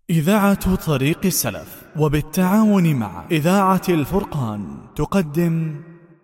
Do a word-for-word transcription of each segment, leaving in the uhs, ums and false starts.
إذاعة طريق السلف وبالتعاون مع إذاعة الفرقان تقدم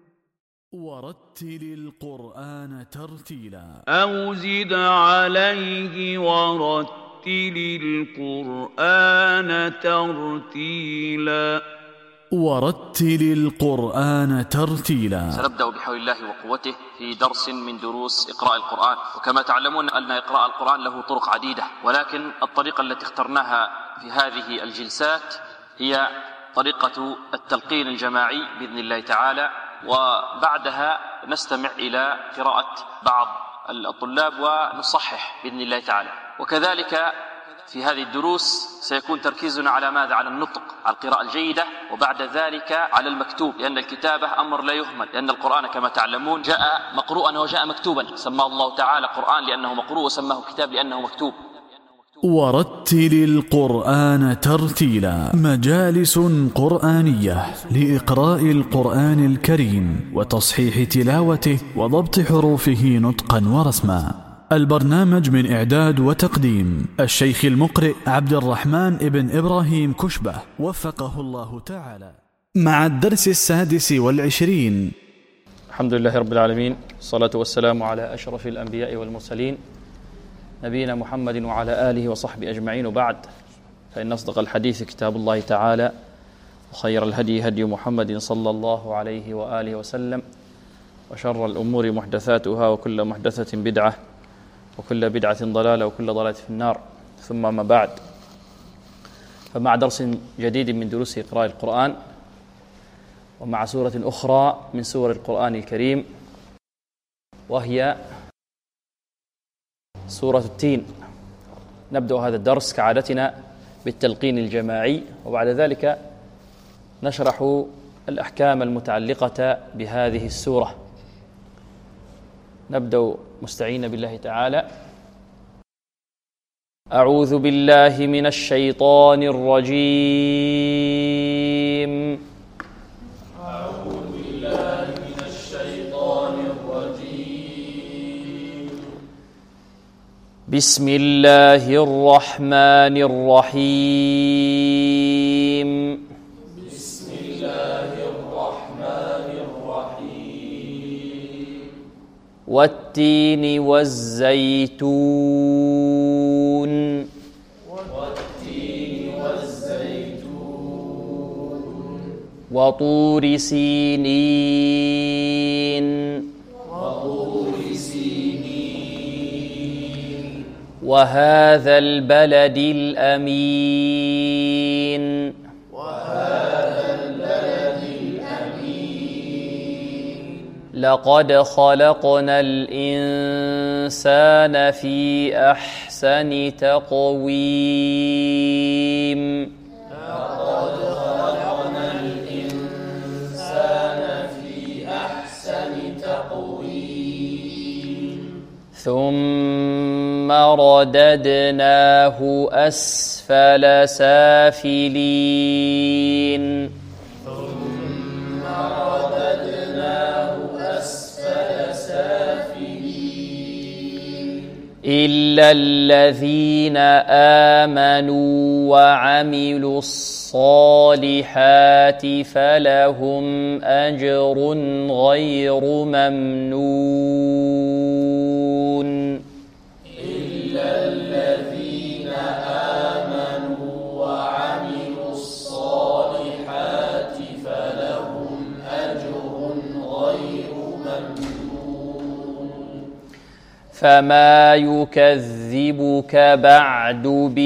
ورتل القرآن ترتيلا أو زد عليه ورتل القرآن ترتيلا ورتل القرآن ترتيلا. سنبدأ بحول الله وقوته في درس من دروس إقراء القرآن. وكما تعلمون أن إقراء القرآن له طرق عديدة، ولكن الطريقة التي اخترناها في هذه الجلسات هي طريقة التلقين الجماعي بإذن الله تعالى، وبعدها نستمع إلى قراءة بعض الطلاب ونصحح بإذن الله تعالى. وكذلك في هذه الدروس سيكون تركيزنا على ماذا؟ على النطق، على القراءة الجيدة، وبعد ذلك على المكتوب، لأن الكتابة أمر لا يهمل، لأن القرآن كما تعلمون جاء مقروءا وجاء مكتوبا، سماه الله تعالى قرآن لأنه مقروء، وسماه كتاب لأنه مكتوب. ورتل القرآن ترتيلا، مجالس قرآنية لإقراء القرآن الكريم وتصحيح تلاوته وضبط حروفه نطقا ورسما. البرنامج من إعداد وتقديم الشيخ المقرئ عبد الرحمن ابن إبراهيم كشبة وفقه الله تعالى، مع الدرس السادس والعشرين. الحمد لله رب العالمين، الصلاة والسلام على أشرف الأنبياء والمرسلين نبينا محمد وعلى آله وصحبه أجمعين، وبعد، فإن أصدق الحديث كتاب الله تعالى، وخير الهدي هدي محمد صلى الله عليه وآله وسلم، وشر الأمور محدثاتها، وكل محدثة بدعة، وكل بدعة ضلالة، وكل ضلالة في النار. ثم ما بعد، فمع درس جديد من دروس إقراء القرآن، ومع سورة أخرى من سور القرآن الكريم، وهي سورة التين. نبدأ هذا الدرس كعادتنا بالتلقين الجماعي، وبعد ذلك نشرح الأحكام المتعلقة بهذه السورة. نبدأ مستعين بالله تعالى. أعوذ بالله من الشيطان الرجيم. أعوذ بالله من الشيطان الرجيم. بسم الله الرحمن الرحيم. بسم الله الرحمن الرحيم. والتين والزيتون. والتين والزيتون. وطور سينين. وطور سينين. وهذا البلد الأمين. وهذا البلد الأمين. لقد خلقنا الإنسان في أحسن تقويم. لقد خلقنا الإنسان في أحسن تقويم. ثم رددناه أسفل سافلين. ثم رددناه أسفل سافلين. إلا الذين آمنوا وعملوا الصالحات فلهم أجر غير ممنون. إلا الذين آمنوا وعملوا الصالحات فلهم أجر غير ممنون. فما يكذبك بعد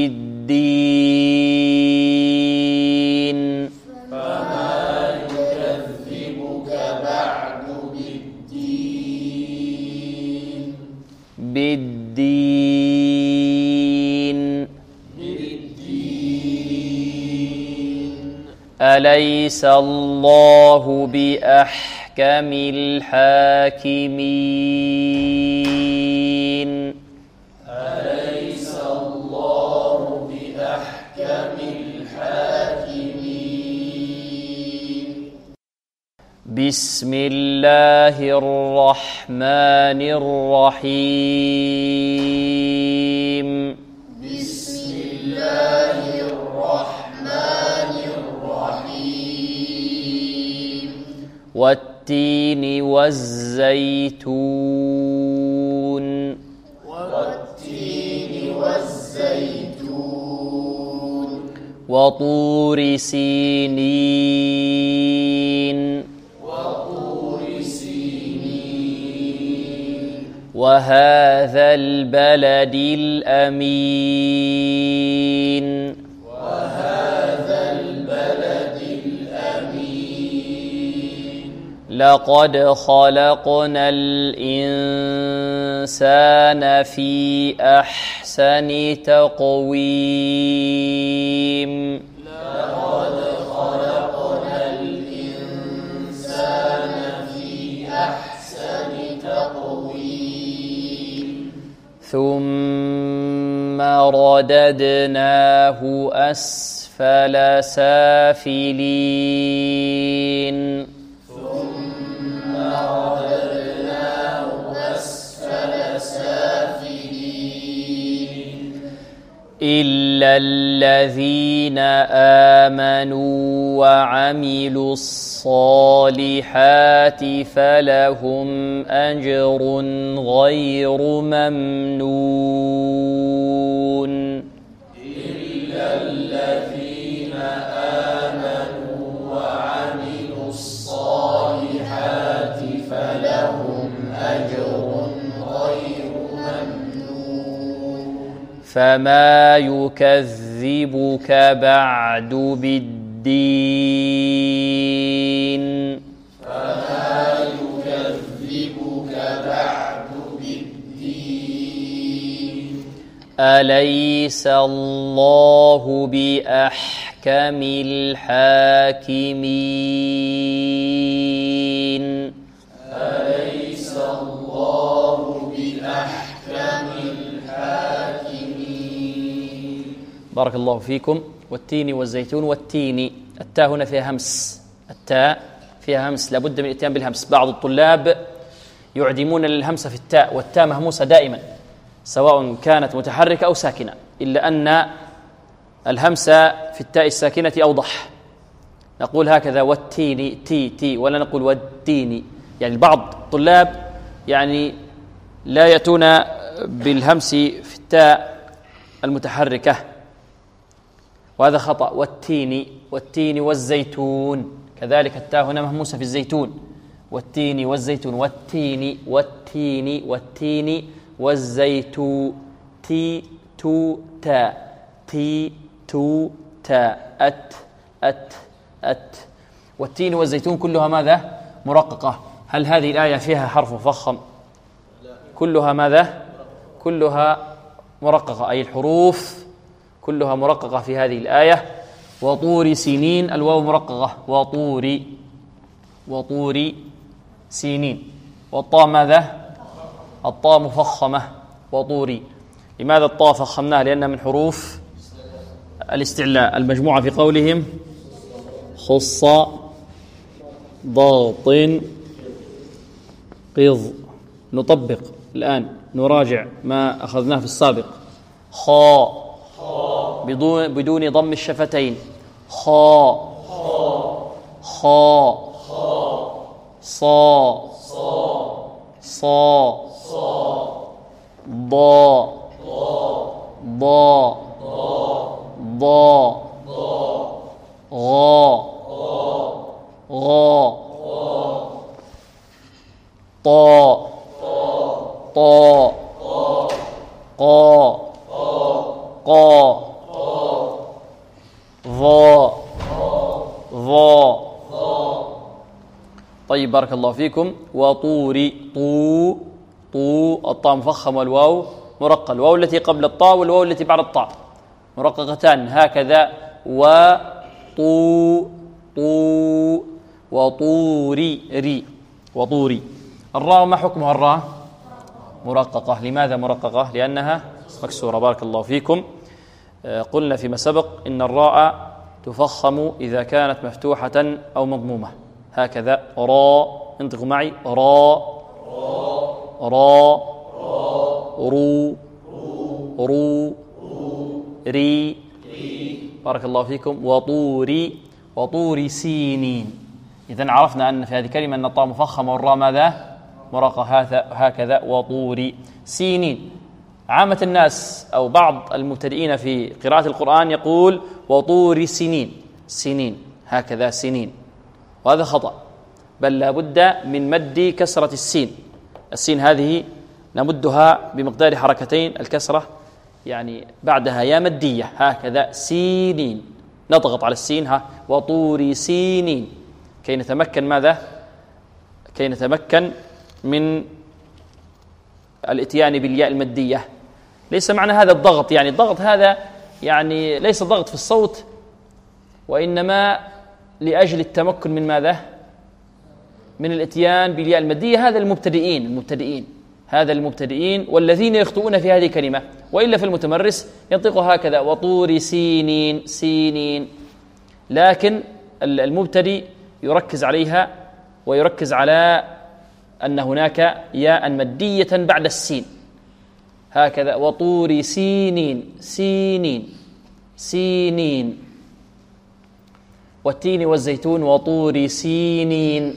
بالدين. فما يكذبك بعد بالدين. بالدين. بالدين. أليس الله بأحكم الحاكمين. أليس الله بأحكم الحاكمين. بسم الله الرحمن الرحيم. بسم الله والتين والزيتون والتين والزيتون وطور سينين وطور سينين وهذا البلد الأمين وهذا البلد الأمين لقد خلقنا الإنسان في أحسن تقويم لقد خلقنا الإنسان في أحسن تقويم ثم رددناه أسفل سافلين ثم رددناه أسفل سافلين إلا الذين آمنوا وعملوا الصالحات فلهم أجر غير ممنون إلا الذين آمنوا وعملوا الصالحات فلهم أجر غير ممنون فما يكذبك بعد بالدين فما يكذبك بعد بالدين أليس الله بأحكم الحاكمين أليس الله بأحكم الحاكمين بارك الله فيكم. والتين والزيتون. والتين التاء هنا فيها همس، التاء فيها همس، لابد من الاتيان بالهمس. بعض الطلاب يعدمون للهمس في التاء، والتاء مهموسة دائما سواء كانت متحركة أو ساكنة، إلا أن الهمس في التاء الساكنة أوضح. نقول هكذا والتين تي تي، ولا نقول والتين. يعني بعض الطلاب يعني لا يأتون بالهمس في التاء المتحركة، وهذا خطأ. والتين والتين والزيتون كذلك التاء هنا مهموسة في الزيتون. والتين والزيتون. والتين والتين والتين والزيتون. تي تو تا تي تو تا أت أت أت. والتين والزيتون كلها ماذا؟ مرققة. هل هذه الآية فيها حرف مفخم؟ كلها ماذا؟ كلها مرققة، أي الحروف كلها مرققة في هذه الآية. وطور سنين الواو مرققة. وطور وطور سنين. والطاء ماذا؟ الطاء مفخمة. وطوري. لماذا الطاء فخمناها؟ لأنها من حروف الاستعلاء المجموعة في قولهم خص ضغط قض. نطبق الآن، نراجع ما أخذناه في السابق. خاء بدون بدون ضم الشفتين. خاء خاء صا صا ضا ضا ضا غا غا طا طا قا قا ظا ظا. طيب بارك الله فيكم. وطور طو طو الطاء مفخم والواو مرقق. الواو التي قبل الطاء والواو التي بعد الطاء مرققتان هكذا. وطو طو وطوري ري وطوري. الراء ما حكمها؟ الراء مرققة. لماذا مرققة؟ لأنها مكسورة. بارك الله فيكم. قلنا فيما سبق إن الراء تفخم إذا كانت مفتوحة أو مضمومة هكذا. راء، انطقوا معي. راء راء رو رو ري. بارك الله فيكم. وطوري وطور سينين. إذن عرفنا أن في هذه الكلمة أن الطاء مفخمة والراء ماذا؟ مرققة هكذا. وطور سينين. عامة الناس أو بعض المبتدئين في قراءة القرآن يقول وطور سنين، سنين هكذا سنين، وهذا خطأ، بل لا بد من مد كسرة السين. السين هذه نمدها بمقدار حركتين، الكسرة يعني بعدها يا مدية هكذا سينين، نضغط على السين ها وطور سينين كي نتمكن ماذا؟ كي نتمكن من الاتيان بالياء المدية. ليس معنى هذا الضغط، يعني الضغط هذا يعني ليس ضغط في الصوت، وإنما لأجل التمكن من ماذا؟ من الاتيان بالياء المدية. هذا المبتدئين المبتدئين هذا المبتدئين والذين يخطئون في هذه الكلمة، وإلا في المتمرس ينطق هكذا وطور سينين سينين. لكن المبتدئ يركز عليها ويركز على أن هناك ياء مدية بعد السين هكذا وطور سينين سينين سينين. والتين والزيتون وطور سينين.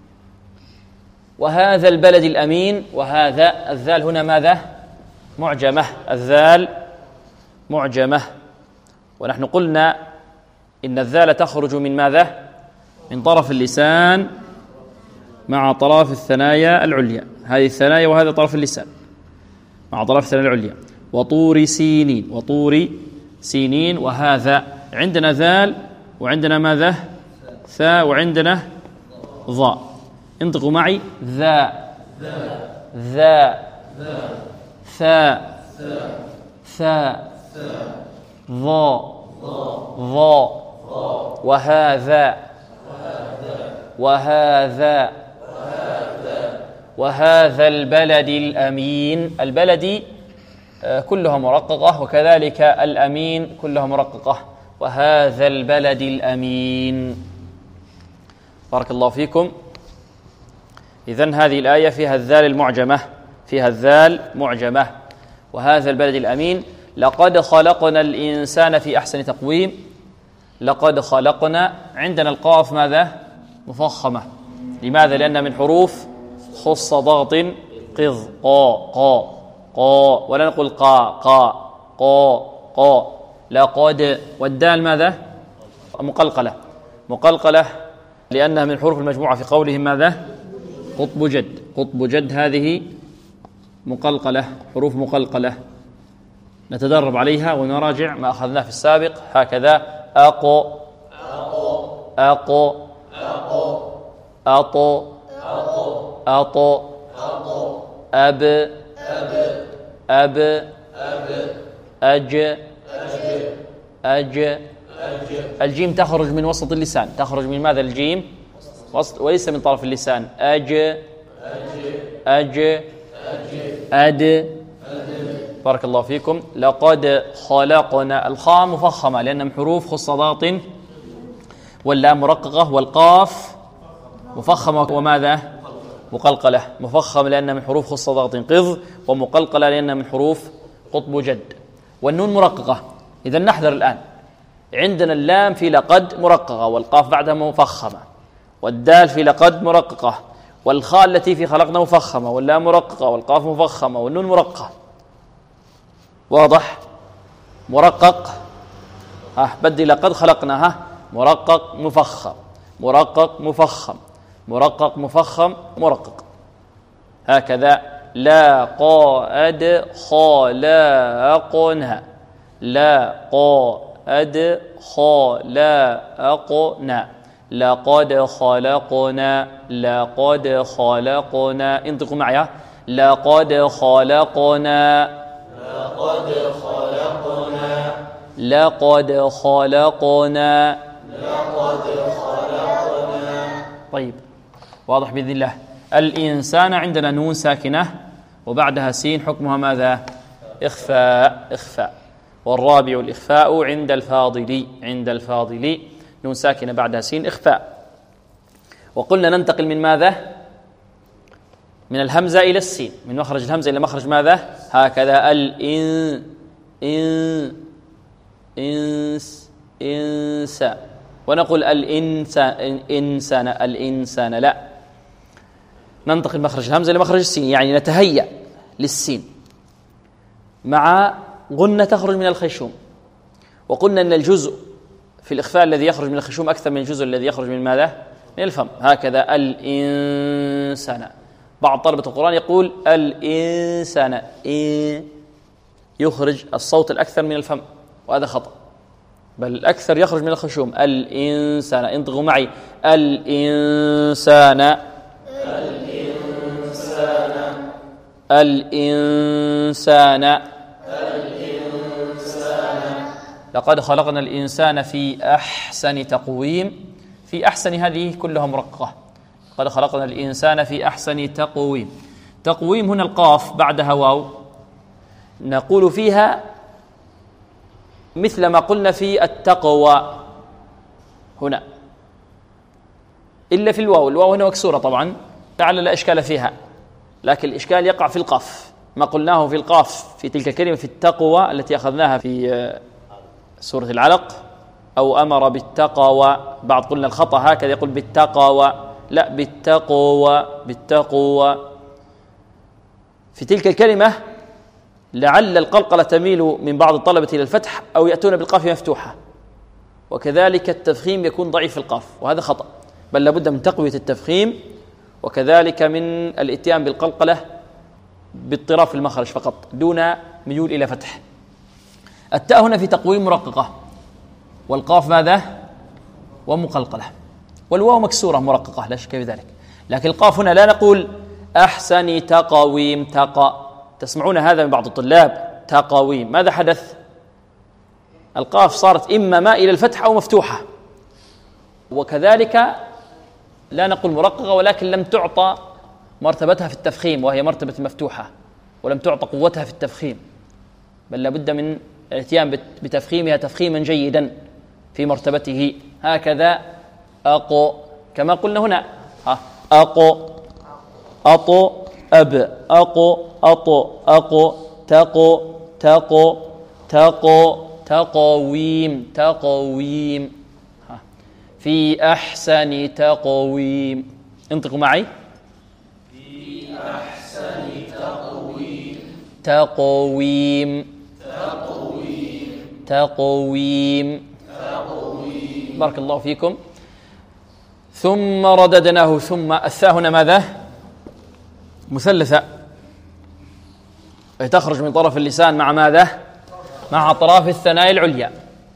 وهذا البلد الأمين، وهذا الذال هنا ماذا؟ معجمة، الذال معجمة. ونحن قلنا إن الذال تخرج من ماذا؟ من طرف اللسان مع طرف الثنايا العليا، هذه الثنايا وهذا طرف اللسان مع طرف الثنايا العليا. وطور سينين وطور سينين. وهذا عندنا ذال وعندنا ماذا؟ ثاء وعندنا ضاء. انطقوا معي ذا ذا ثاء ثاء ضاء ضاء. وهذا وهذا وهذا البلد الأمين. البلد كلها مرققة، وكذلك الأمين كلها مرققة. وهذا البلد الأمين. بارك الله فيكم. إذن هذه الآية فيها الذال المعجمة، فيها الذال معجمة. وهذا البلد الأمين. لقد خلقنا الإنسان في أحسن تقويم. لقد خلقنا. عندنا القاف ماذا؟ مفخمة. لماذا؟ لأن من حروف خص ضغط قض قا قا قا، ولا نقول قا قا قا قا. لقد. والدال ماذا؟ مقلقلة مقلقلة لأنها من حروف المجموعة في قولهم ماذا؟ قطب جد. قطب جد هذه مقلقلة، حروف مقلقلة. نتدرب عليها ونراجع ما أخذناه في السابق هكذا. أقو أقو أطو أطو أب أب أج أج. الجيم تخرج من وسط اللسان، تخرج من ماذا الجيم؟ وسط، وليس من طرف اللسان. أج أج أد. بارك الله فيكم. لقد خلقنا. الخاء مفخمة لأن من حروف خص ضغط، واللام مرققة، والقاف مفخمة وماذا؟ مقلقلة. مفخم لأن من حروف خص ضغط قض، ومقلقلة لأن من حروف قطب جد. والنون مرققة. إذا نحذر الآن. عندنا اللام في لقد مرققة، والقاف بعدها مفخمة، والدال في لقد مرققة، والخاء التي في خلقنا مفخمة، واللام مرققة، والقاف مفخمة، والنون مرققة. واضح؟ مرقق. ها بدي لقد خلقنا. ها مرقق مفخم مرقق مفخم مرقق مفخم مرقق هكذا. لا قائد خلاقنا. لا قائد خلاقنا. لقد خلقنا. لقد خلقنا. انطقوا معي. لقد خلقنا. لقد خلقنا. لقد خلقنا. لقد خلقنا. طيب واضح بإذن الله. الإنسان عندنا نون ساكنة وبعدها سين، حكمها ماذا؟ إخفاء. إخفاء. والرابع الإخفاء عند الفاضل. عند الفاضل نون ساكنة بعدها سين، إخفاء. وقلنا ننتقل من ماذا؟ من الهمزة إلى السين، من مخرج الهمزة إلى مخرج ماذا؟ هكذا. الإن إن إنس إنس ونقول الإنسان إنسان الإنسان، لا، ننتقل مخرج الهمزة لمخرج السين، يعني نتهيأ للسين مع غنة تخرج من الخيشوم. وقلنا أن الجزء في الإخفاء الذي يخرج من الخيشوم أكثر من الجزء الذي يخرج من ماذا؟ من الفم. هكذا الإنسان. بعض طلبة القرآن يقول الإنسان، إن يخرج الصوت الأكثر من الفم، وهذا خطأ، بل الأكثر يخرج من الخشوم. الإنسان، انطقوا معي، الإنسان الإنسان الإنسان الإنسان لقد خلقنا الإنسان في أحسن تقويم. في أحسن هذه كلها مرققة. لقد خلقنا الإنسان في أحسن تقويم. تقويم هنا القاف بعدها واو، نقول فيها مثل ما قلنا في التقوى هنا، إلا في الواو. الواو هنا مكسورة طبعا، لعل لا إشكال فيها، لكن الإشكال يقع في القاف. ما قلناه في القاف في تلك الكلمة في التقوى التي أخذناها في سورة العلق، أو أمر بالتقوى. بعض قلنا الخطأ هكذا، يقول بالتقوى، لا، بالتقوى بالتقوى. في تلك الكلمة لعل القلقلة تميل من بعض الطلبة إلى الفتح، أو يأتون بالقاف مفتوحة، وكذلك التفخيم يكون ضعيف في القاف، وهذا خطأ، بل لابد من تقوية التفخيم، وكذلك من الاتيان بالقلقلة باضطراب في المخرج فقط دون ميول إلى فتح. التاء هنا في تقويم مرققة، والقاف ماذا؟ ومقلقلة، والواو مكسورة مرققة لا شك في ذلك. لكن القاف هنا لا نقول أحسن تقويم، تقى، تسمعون هذا من بعض الطلاب، تقويم. ماذا حدث؟ القاف صارت إما ما إلى الفتح أو مفتوحة. وكذلك لا نقول مرققة، ولكن لم تعطى مرتبتها في التفخيم، وهي مرتبة مفتوحة، ولم تعطى قوتها في التفخيم، بل لابد من الاتيان بتفخيمها تفخيما جيدا في مرتبته. هكذا أقو، كما قلنا هنا، أقو أطو أب، أقو أطو أقو، تقو تقو تقو، تقويم تقويم، في أحسن تقويم. انطقوا معي، في أحسن تقويم تقويم تقويم تقويم تقويم. بارك الله فيكم. ثم رددناه. ثم الثاء هنا ماذا؟ مثلثة، تخرج من طرف اللسان مع ماذا؟ مع أطراف الثنايا العليا.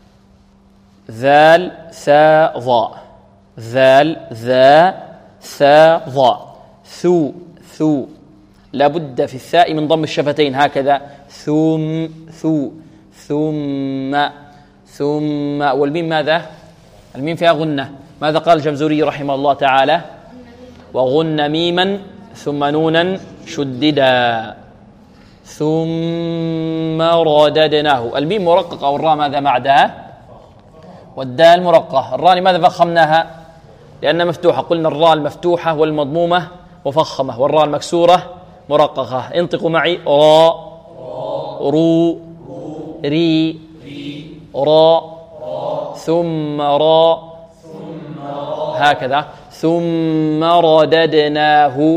ذال ثاء ضاء، ذال ذا ثاء ضاء، ثو ثو. لابد في الثاء من ضم الشفتين هكذا، ثم ثو ثم ثم. والميم ماذا؟ الميم فيها غنة. ماذا قال الجمزوري رحمه الله تعالى؟ وغن ميما ثم نونا شددا، ثم رددناه. الميم مرققة، والراء ماذا بعدها؟ والدال مرققة. الراء لماذا فخمناها؟ لأنها مفتوحة. قلنا الراء المفتوحة والمضمومة مفخمة، والراء المكسورة مرققة. انطقوا معي، راء رو ري راء ثم راء هكذا، ثم رددناه.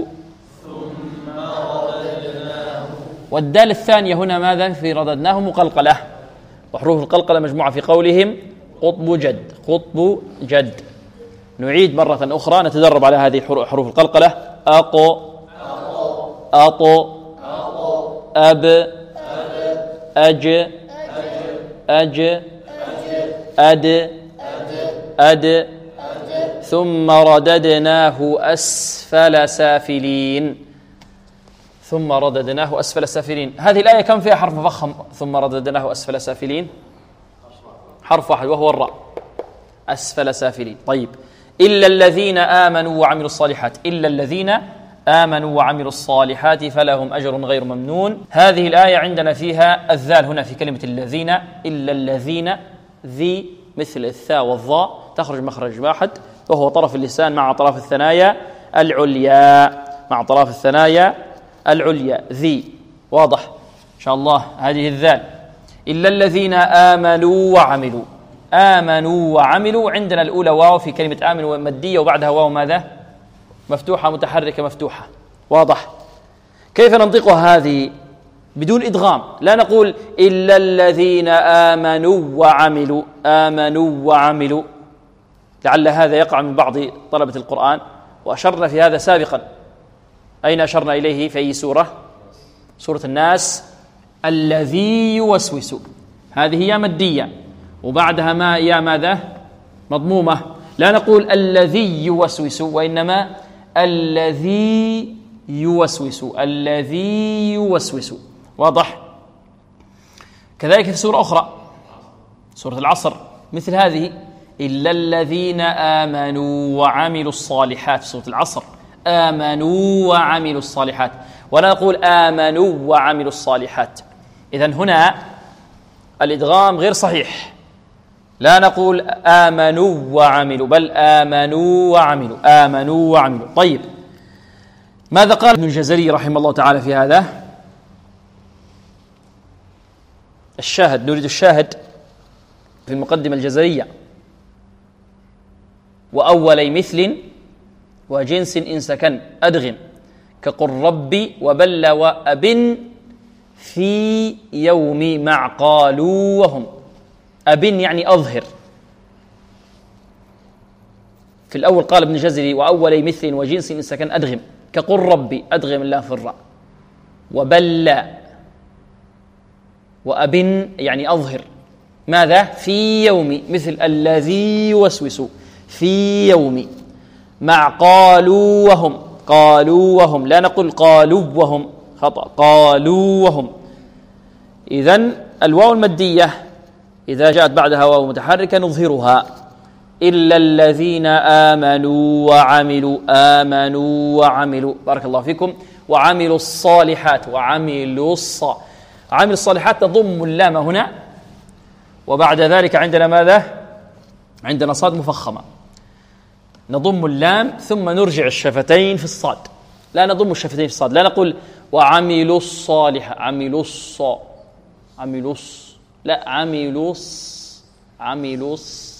والدال الثانية هنا ماذا في رددناه؟ مقلقلة، وحروف القلقلة مجموعة في قولهم قطب جد، قطب جد. نعيد مرة أخرى نتدرب على هذه حروف القلقلة. أقو أطو أب أج أج أد أد، ثم رددناه أسفل سافلين، ثم رددناه أسفل سافلين. هذه الآية كم فيها حرف مفخم؟ ثم رددناه أسفل سافلين، حرف واحد وهو الراء، أسفل سافلين. طيب، إلا الذين آمنوا وعملوا الصالحات، إلا الذين آمنوا وعملوا الصالحات فلهم أجر غير ممنون. هذه الآية عندنا فيها الذال هنا في كلمة الذين، إلا الذين، ذي مثل الثاء والظاء تخرج مخرج واحد، وهو طرف اللسان مع أطراف الثنايا العليا، مع أطراف الثنايا العليا. ذي واضح إن شاء الله. هذه الذال، إلا الذين آمنوا وعملوا، آمنوا وعملوا. عندنا الأولى واو في كلمة آمنوا مادية وبعدها واو ماذا؟ مفتوحة متحركة مفتوحة. واضح؟ كيف ننطقها هذه بدون إدغام؟ لا نقول إلا الذين آمنوا وعملوا، آمنوا وعملوا، لعل هذا يقع من بعض طلبة القرآن، وأشرنا في هذا سابقا. أين أشرنا إليه؟ في أي سورة؟ سورة الناس. الذي يوسوس، هذه يا مادية وبعدها ما يا ماذا؟ مضمومة. لا نقول الذي يوسوس، وإنما الذي يوسوس، الذي يوسوس. واضح؟ كذلك في سورة أخرى، سورة العصر، مثل هذه إلا الذين آمنوا وعملوا الصالحات. في سورة العصر آمنوا وعملوا الصالحات، ولا نقول آمنوا وعملوا الصالحات. إذن هنا الإدغام غير صحيح، لا نقول آمنوا وعملوا، بل آمنوا وعملوا، آمنوا وعملوا. طيب، ماذا قال ابن الجزري رحمه الله تعالى في هذا؟ الشاهد، نريد الشاهد في المقدمة الجزرية: وأولي مثل وجنس إن سكن أدغم كقل ربي وبل وأبن في يوم مع قالوا وهم. أبن يعني أظهر. في الأول قال ابن الجزري وأولي مثل وجنس إن سكن أدغم كقل ربي، أدغم الله في الراء، وبل وأبن يعني أظهر. ماذا؟ في يوم، مثل الذي يوسوس في يوم، مع قالوا وهم، قالوا وهم، لا نقول قالوا وهم، خطأ، قالوا وهم. إذن الواو المادية إذا جاءت بعدها واو متحركة نظهرها. إلا الذين آمنوا وعملوا، آمنوا وعملوا، بارك الله فيكم، وعملوا الصالحات، وعملوا الص عملوا الصالحات تضم اللام هنا، وبعد ذلك عندنا ماذا؟ عندنا صاد مفخمة، نضم اللام ثم نرجع الشفتين في الصاد، لا نضم الشفتين في الصاد، لا نقول وعملوا الصالحة، عملوا الص عملوا الص لا عملوا الص عملوا الص.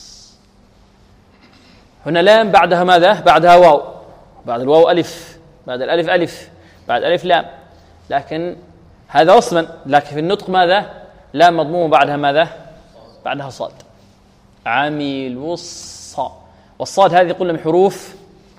هنا لام بعدها ماذا؟ بعدها واو، بعد الواو ألف، بعد الألف ألف، بعد ألف لام، لكن هذا وصلا، لكن في النطق ماذا؟ لام مضموم بعدها ماذا؟ بعدها صاد، عملوا الص. والصاد هذه قلنا من حروف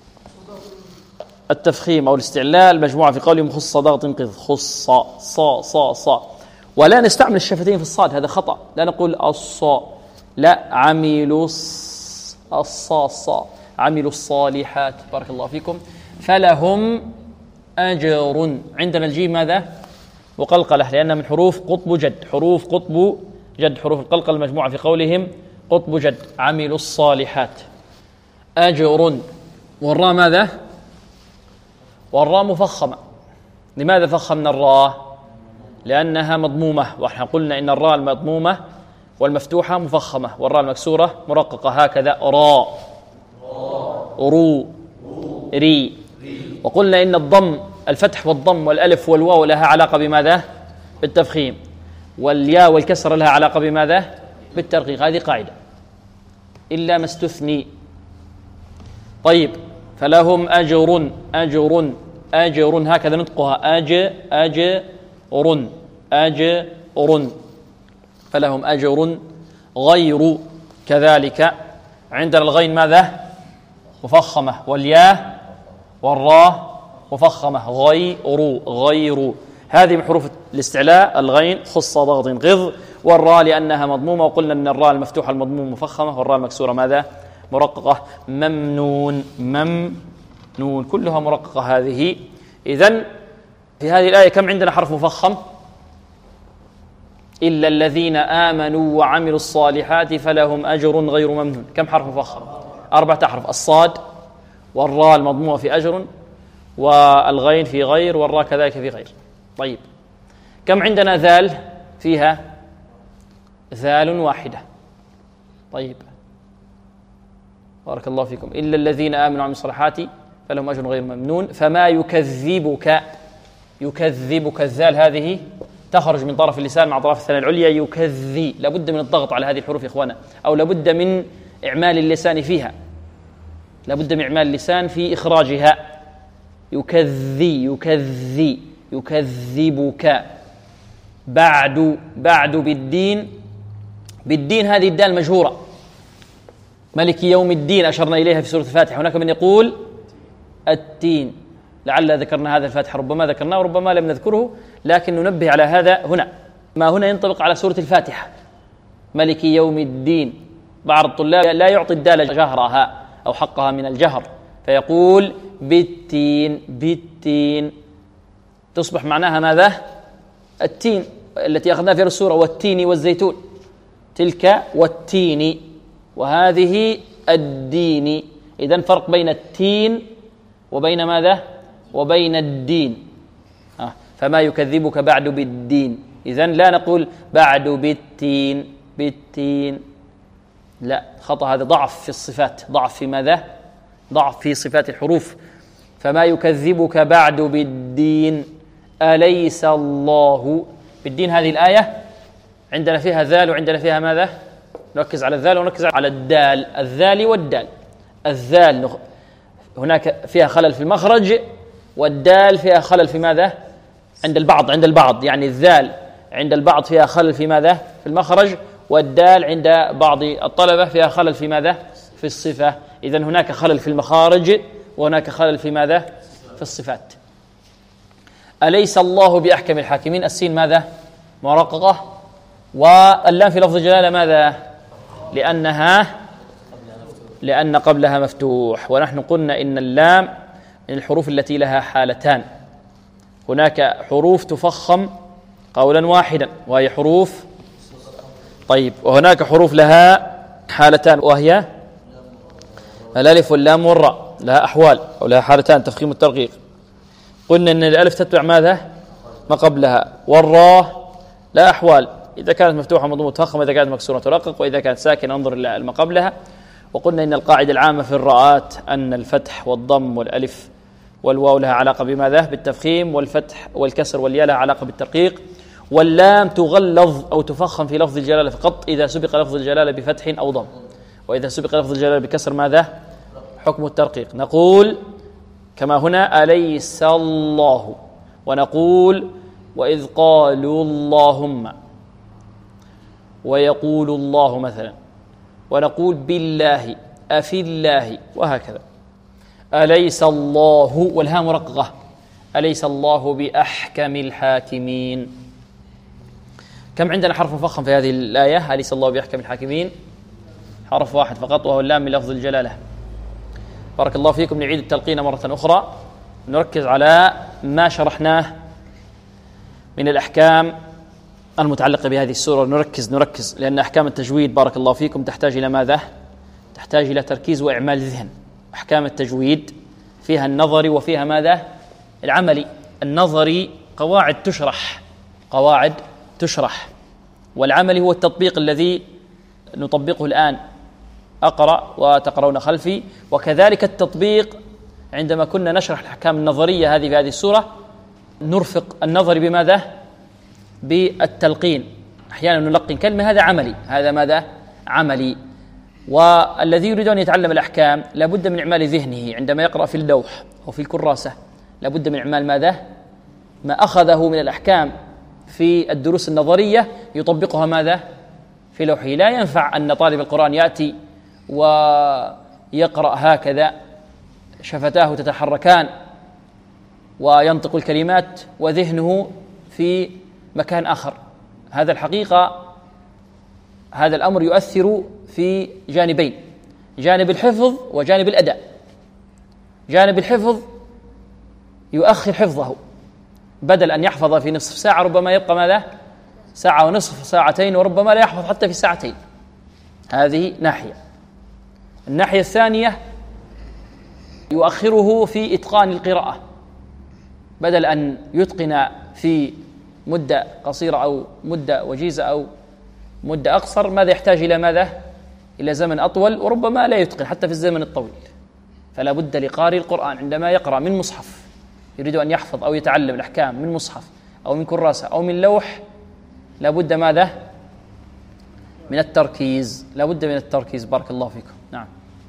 التفخيم أو الاستعلاء المجموعة في قولهم خص ضغط انقذ، خص صا صا صا، ولا نستعمل الشفتين في الصاد، هذا خطأ، لا نقول الصا، لا عملوا الصا صا، عملوا الصالحات، بارك الله فيكم. فلهم أجر. عندنا الجيم ماذا؟ وقلقلة، لأنها من حروف قطب جد، حروف قطب جد، حروف القلقلة المجموعة في قولهم قطب جد، عملوا الصالحات. أجر. والراء ماذا؟ والراء مفخمة. لماذا فخمنا الراء؟ لأنها مضمومة، وإحنا قلنا إن الراء المضمومة والمفتوحة مفخمة، والراء المكسورة مرققة، هكذا راء، رو، ري. وقلنا إن الضم، الفتح والضم والألف والواو لها علاقة بماذا؟ بالتفخيم، والياء والكسر لها علاقة بماذا؟ بالترقيق، هذه قاعدة إلا ما استثني. طيب، فلهم أجر، أجر، أجر، هكذا نطقها، أج أج رن أج رن، فلهم أجر غير. كذلك عندنا الغين ماذا؟ مفخمة، والياء والراء مفخمة، غير، غير. هذه من حروف الاستعلاء، الغين خص ضغط انقذ، والراء لأنها مضمومة، وقلنا أن الراء المفتوحة المضموم مفخمة، والراء المكسورة ماذا؟ مرققة. ممنون، ممنون، كلها مرققة هذه. إذن في هذه الآية كم عندنا حرف مفخم؟ إلا الذين آمنوا وعملوا الصالحات فلهم أجر غير ممنون. كم حرف مفخم؟ أربعة أحرف، الصاد والراء المضمومة في أجر، والغين في غير، والراء كذلك في غير. طيب، كم عندنا ذال؟ فيها ذال واحدة. طيب، بارك الله فيكم. إلا الذين آمنوا وعملوا الصالحات فلهم أجر غير ممنون. فما يكذبك، يكذبك، الذال هذه تخرج من طرف اللسان مع طرف الثنايا العليا يكذي، لابد من الضغط على هذه الحروف يا إخوانا، أو لابد من إعمال اللسان فيها، لابد من إعمال اللسان في إخراجها. يكذي يكذي يكذبك. بعد بعد بالدين، بالدين هذه الدال مجهورة، ملك يوم الدين أشرنا إليها في سورة الفاتحة. هناك من يقول التين، لعل ذكرنا هذا الفاتحة، ربما ذكرناه وربما لم نذكره، لكن ننبه على هذا هنا. ما هنا ينطبق على سورة الفاتحة، ملك يوم الدين. بعض الطلاب لا يعطي الدال جهرها أو حقها من الجهر، فيقول بالتين بالتين، تصبح معناها ماذا؟ التين التي أخذناها في السورة، والتين والزيتون، تلك والتين وهذه الدين. إذن فرق بين التين وبين ماذا؟ وبين الدين. آه. فما يكذبك بعد بالدين. إذن لا نقول بعد بالتين بالتين، لا، خطأ، هذا ضعف في الصفات. ضعف في ماذا؟ ضعف في صفات الحروف. فما يكذبك بعد بالدين أليس الله. بالدين هذه الآية عندنا فيها ذال وعندنا فيها ماذا؟ نركز على الذال ونركز على الدال. الذال والدال. الذال هناك فيها خلل في المخرج، والدال فيها خلل في ماذا؟ عند البعض عند البعض يعني الذال عند البعض فيها خلل في ماذا؟ في المخرج، والدال عند بعض الطلبة فيها خلل في ماذا؟ في الصفة. إذن هناك خلل في المخارج وهناك خلل في ماذا؟ في الصفات. أليس الله بأحكم الحاكمين. السين ماذا؟ مرققة، واللام في لفظ الجلالة ماذا؟ لأنها لأن قبلها مفتوح. ونحن قلنا إن اللام من الحروف التي لها حالتان. هناك حروف تفخم قولا واحدا وهي حروف طيب، وهناك حروف لها حالتان وهي الألف واللام والراء، لها أحوال أو لها حالتان، تفخيم والترقيق. قلنا إن الألف تتبع ماذا؟ ما قبلها، والراء لا أحوال، إذا كانت مفتوحة مضمومة تفخم، إذا كانت مكسورة ترقق، وإذا كانت ساكنة انظر إلى ما قبلها. وقلنا إن القاعدة العامة في الراءات أن الفتح والضم والألف والواو لها علاقة بماذا؟ بالتفخيم، والفتح والكسر والياء لها علاقة بالترقيق، واللام تغلظ أو تفخم في لفظ الجلالة فقط إذا سبق لفظ الجلالة بفتح أو ضم، وإذا سبق لفظ الجلالة بكسر ماذا؟ حكم الترقيق. نقول كما هنا أليس الله، ونقول وإذ قالوا اللهم، ويقول الله مثلا، ونقول بالله، أفي الله، وهكذا. أليس الله والها مرققة، أليس الله بأحكم الحاكمين. كم عندنا حرف مفخم في هذه الآية؟ أليس الله بأحكم الحاكمين؟ حرف واحد فقط وهو اللام من لفظ الجلالة. بارك الله فيكم. نعيد التلقين مرة أخرى، نركز على ما شرحناه من الأحكام المتعلقة بهذه السورة. نركز نركز لأن أحكام التجويد بارك الله فيكم تحتاج إلى ماذا؟ تحتاج إلى تركيز وإعمال ذهن. أحكام التجويد فيها النظري وفيها ماذا؟ العملي. النظري قواعد تشرح قواعد تشرح والعملي هو التطبيق الذي نطبقه الآن، أقرأ وتقرؤون خلفي. وكذلك التطبيق عندما كنا نشرح الأحكام النظرية هذه في هذه السورة نرفق النظري بماذا؟ بالتلقين. أحيانا نلقن كلمة، هذا عملي، هذا ماذا؟ عملي. والذي يريد أن يتعلم الأحكام لابد من إعمال ذهنه عندما يقرأ في اللوح أو في الكراسة، لابد من إعمال ماذا؟ ما أخذه من الأحكام في الدروس النظرية يطبقها ماذا؟ في لوحه. لا ينفع أن طالب القرآن يأتي ويقرأ هكذا شفتاه تتحركان وينطق الكلمات وذهنه في مكان آخر. هذا الحقيقة هذا الأمر يؤثر في جانبين، جانب الحفظ وجانب الأداء. جانب الحفظ يؤخر حفظه، بدل أن يحفظ في نصف ساعة ربما يبقى ماذا؟ ساعة ونصف، ساعتين، وربما لا يحفظ حتى في ساعتين. هذه ناحية. الناحية الثانية يؤخره في إتقان القراءة، بدل أن يتقن في مدة قصيرة أو مدة وجيزة أو مدة أقصر، ماذا يحتاج إلى ماذا؟ إلى زمن أطول، وربما لا يتقن حتى في الزمن الطويل. فلا بد لقارئ القرآن عندما يقرأ من مصحف، يريد أن يحفظ أو يتعلم الأحكام من مصحف، أو من كراسة أو من لوح لابد ماذا؟ من التركيز، لابد من التركيز. بارك الله فيكم. نعم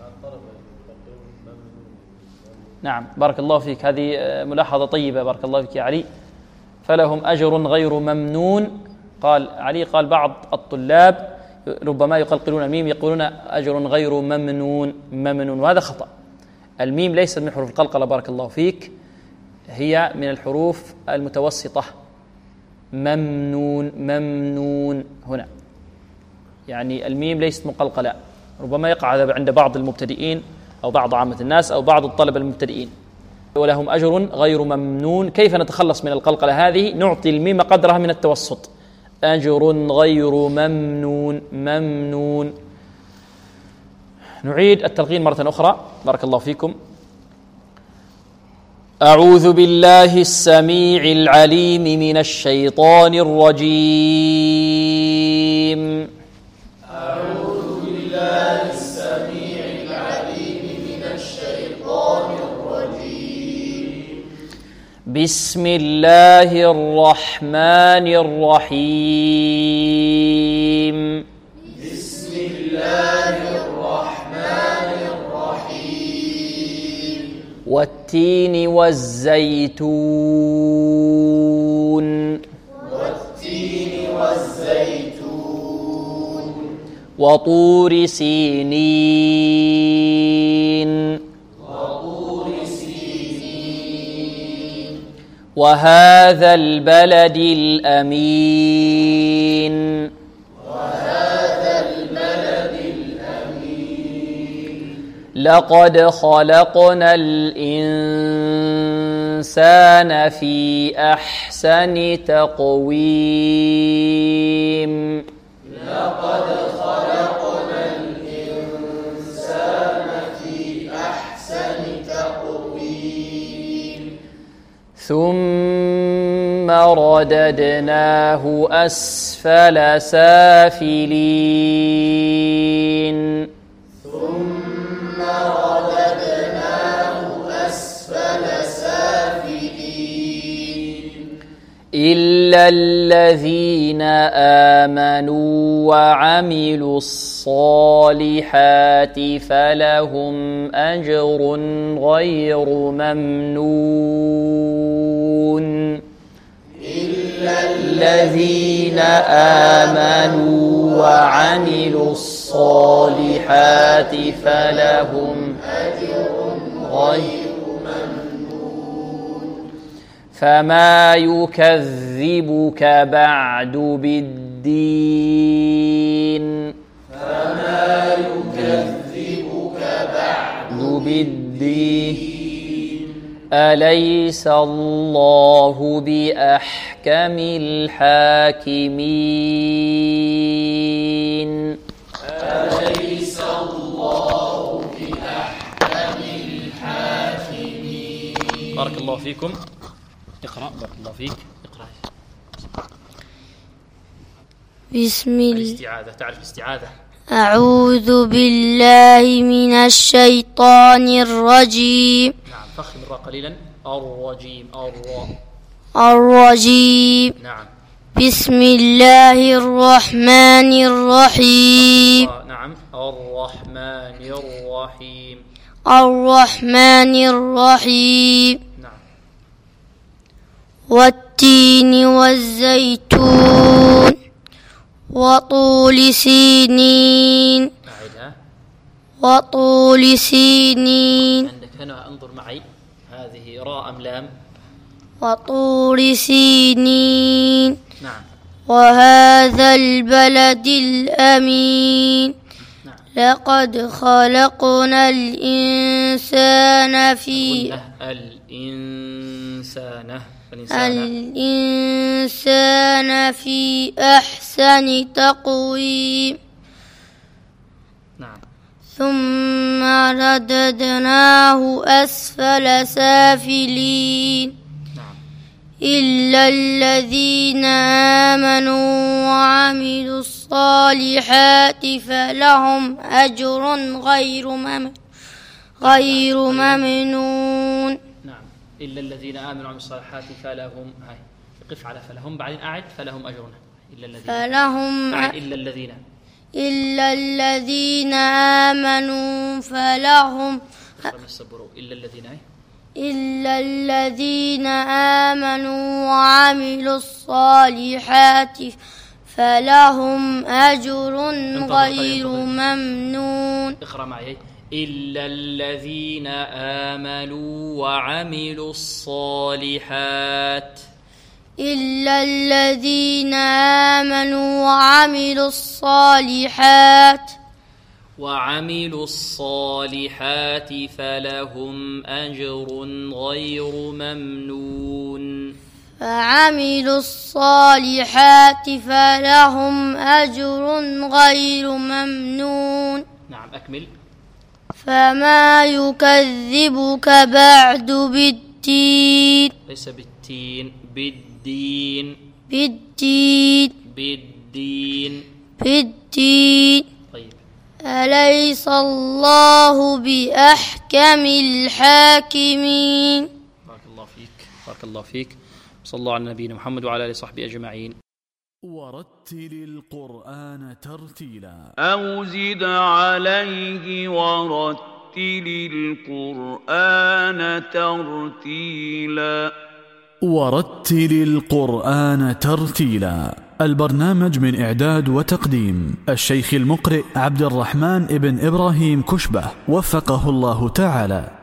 نعم بارك الله فيك، هذه ملاحظة طيبة. بارك الله فيك يا علي. فلهم أجر غير ممنون. قال علي قال بعض الطلاب ربما يقلقلون الميم يقولون أجر غير ممنون ممنون، وهذا خطأ. الميم ليست من حروف القلقلة بارك الله فيك، هي من الحروف المتوسطة. ممنون ممنون هنا، يعني الميم ليست مقلقلة. ربما يقع هذا عند بعض المبتدئين أو بعض عامة الناس أو بعض الطلبة المبتدئين. ولهم أجر غير ممنون. كيف نتخلص من القلقلة هذه؟ نعطي الميم قدرها من التوسط. أجر غير ممنون ممنون. نعيد التلقين مرة أخرى بارك الله فيكم. أعوذ بالله السميع العليم من الشيطان الرجيم. أعوذ بالله السميع العليم من الشيطان الرجيم. بسم الله الرحمن الرحيم. بسم الله الرحمن الرحيم. والتين والزيتون. والتين والزيتون. وطور سينين. وطور سينين. وهذا البلد الأمين. وهذا البلد الأمين. لقد خلقنا الإنسان في أحسن تقويم. لقد خلقنا الإنسان في أحسن تقويم. ثم رددناه أسفل سافلين. ثم رددناه أسفل سافلين. إلا الذين آمنوا وعملوا الصالحات فلهم أجر غير ممنون. إلا الذين آمنوا وعملوا الصالحات فلهم أجر غير فما يكذبك بعد بالدين. فما يكذبك بعد بالدين. أليس الله بأحكم الحاكمين. أليس الله بأحكم الحاكمين. بارك الله فيكم. اقرأ. بارك الله فيك. اقرأ. بسم الله. الاستعاذة. تعرف الاستعاذة؟ أعوذ بالله من الشيطان الرجيم. نعم فخم الراء قليلا. الرجيم. الراء. الرجيم. نعم. بسم الله الرحمن الرحيم. نعم. الرحمن الرحيم. الرحمن الرحيم. نعم. والتين والزيتون. وطول سينين. أعدها. وطول سينين. عندك هنا انظر معي، هذه راء أم لام؟ وطول سينين. نعم. وهذا البلد الأمين. نعم. لقد خلقنا الإنسان في الإنسان الإنسان في أحسن تقويم. نعم. ثم رددناه أسفل سافلين. نعم. إلا الذين آمنوا وعملوا الصالحات فلهم أجر غير ممنون غير ممنون. نعم. إلا الذين آمنوا وعملوا الصالحات فلهم هاي قف على فلهم بعدين أعد فلهم أجرنا إلا الذين فلهم إلا الذين إلا الذين آمنوا فلهم إلا الذين إلا الذين آمنوا وعملوا الصالحات فلهم أجر غير ممنون. اقرأ معي. إلا الذين آمنوا وعملوا الصالحات إلا الذين آمنوا وعملوا الصالحات وعملوا الصالحات فلهم أجر غير ممنون. فعملوا الصالحات فلهم أجر غير ممنون. نعم أكمل. فما يكذبك بعد بالدين. ليس بالتين، بالدين. بالدين. بالدين. بالدين. طيب. أليس الله بأحكم الحاكمين. بارك الله فيك، بارك الله فيك. صلى الله على نبينا محمد وعلى آله وصحبه أجمعين. ورتل القرآن ترتيلا أو زد عليه ورتل القرآن ترتيلا. ورتل القرآن ترتيلا، البرنامج من إعداد وتقديم الشيخ المقرئ عبد الرحمن ابن إبراهيم كشبة، وفقه الله تعالى.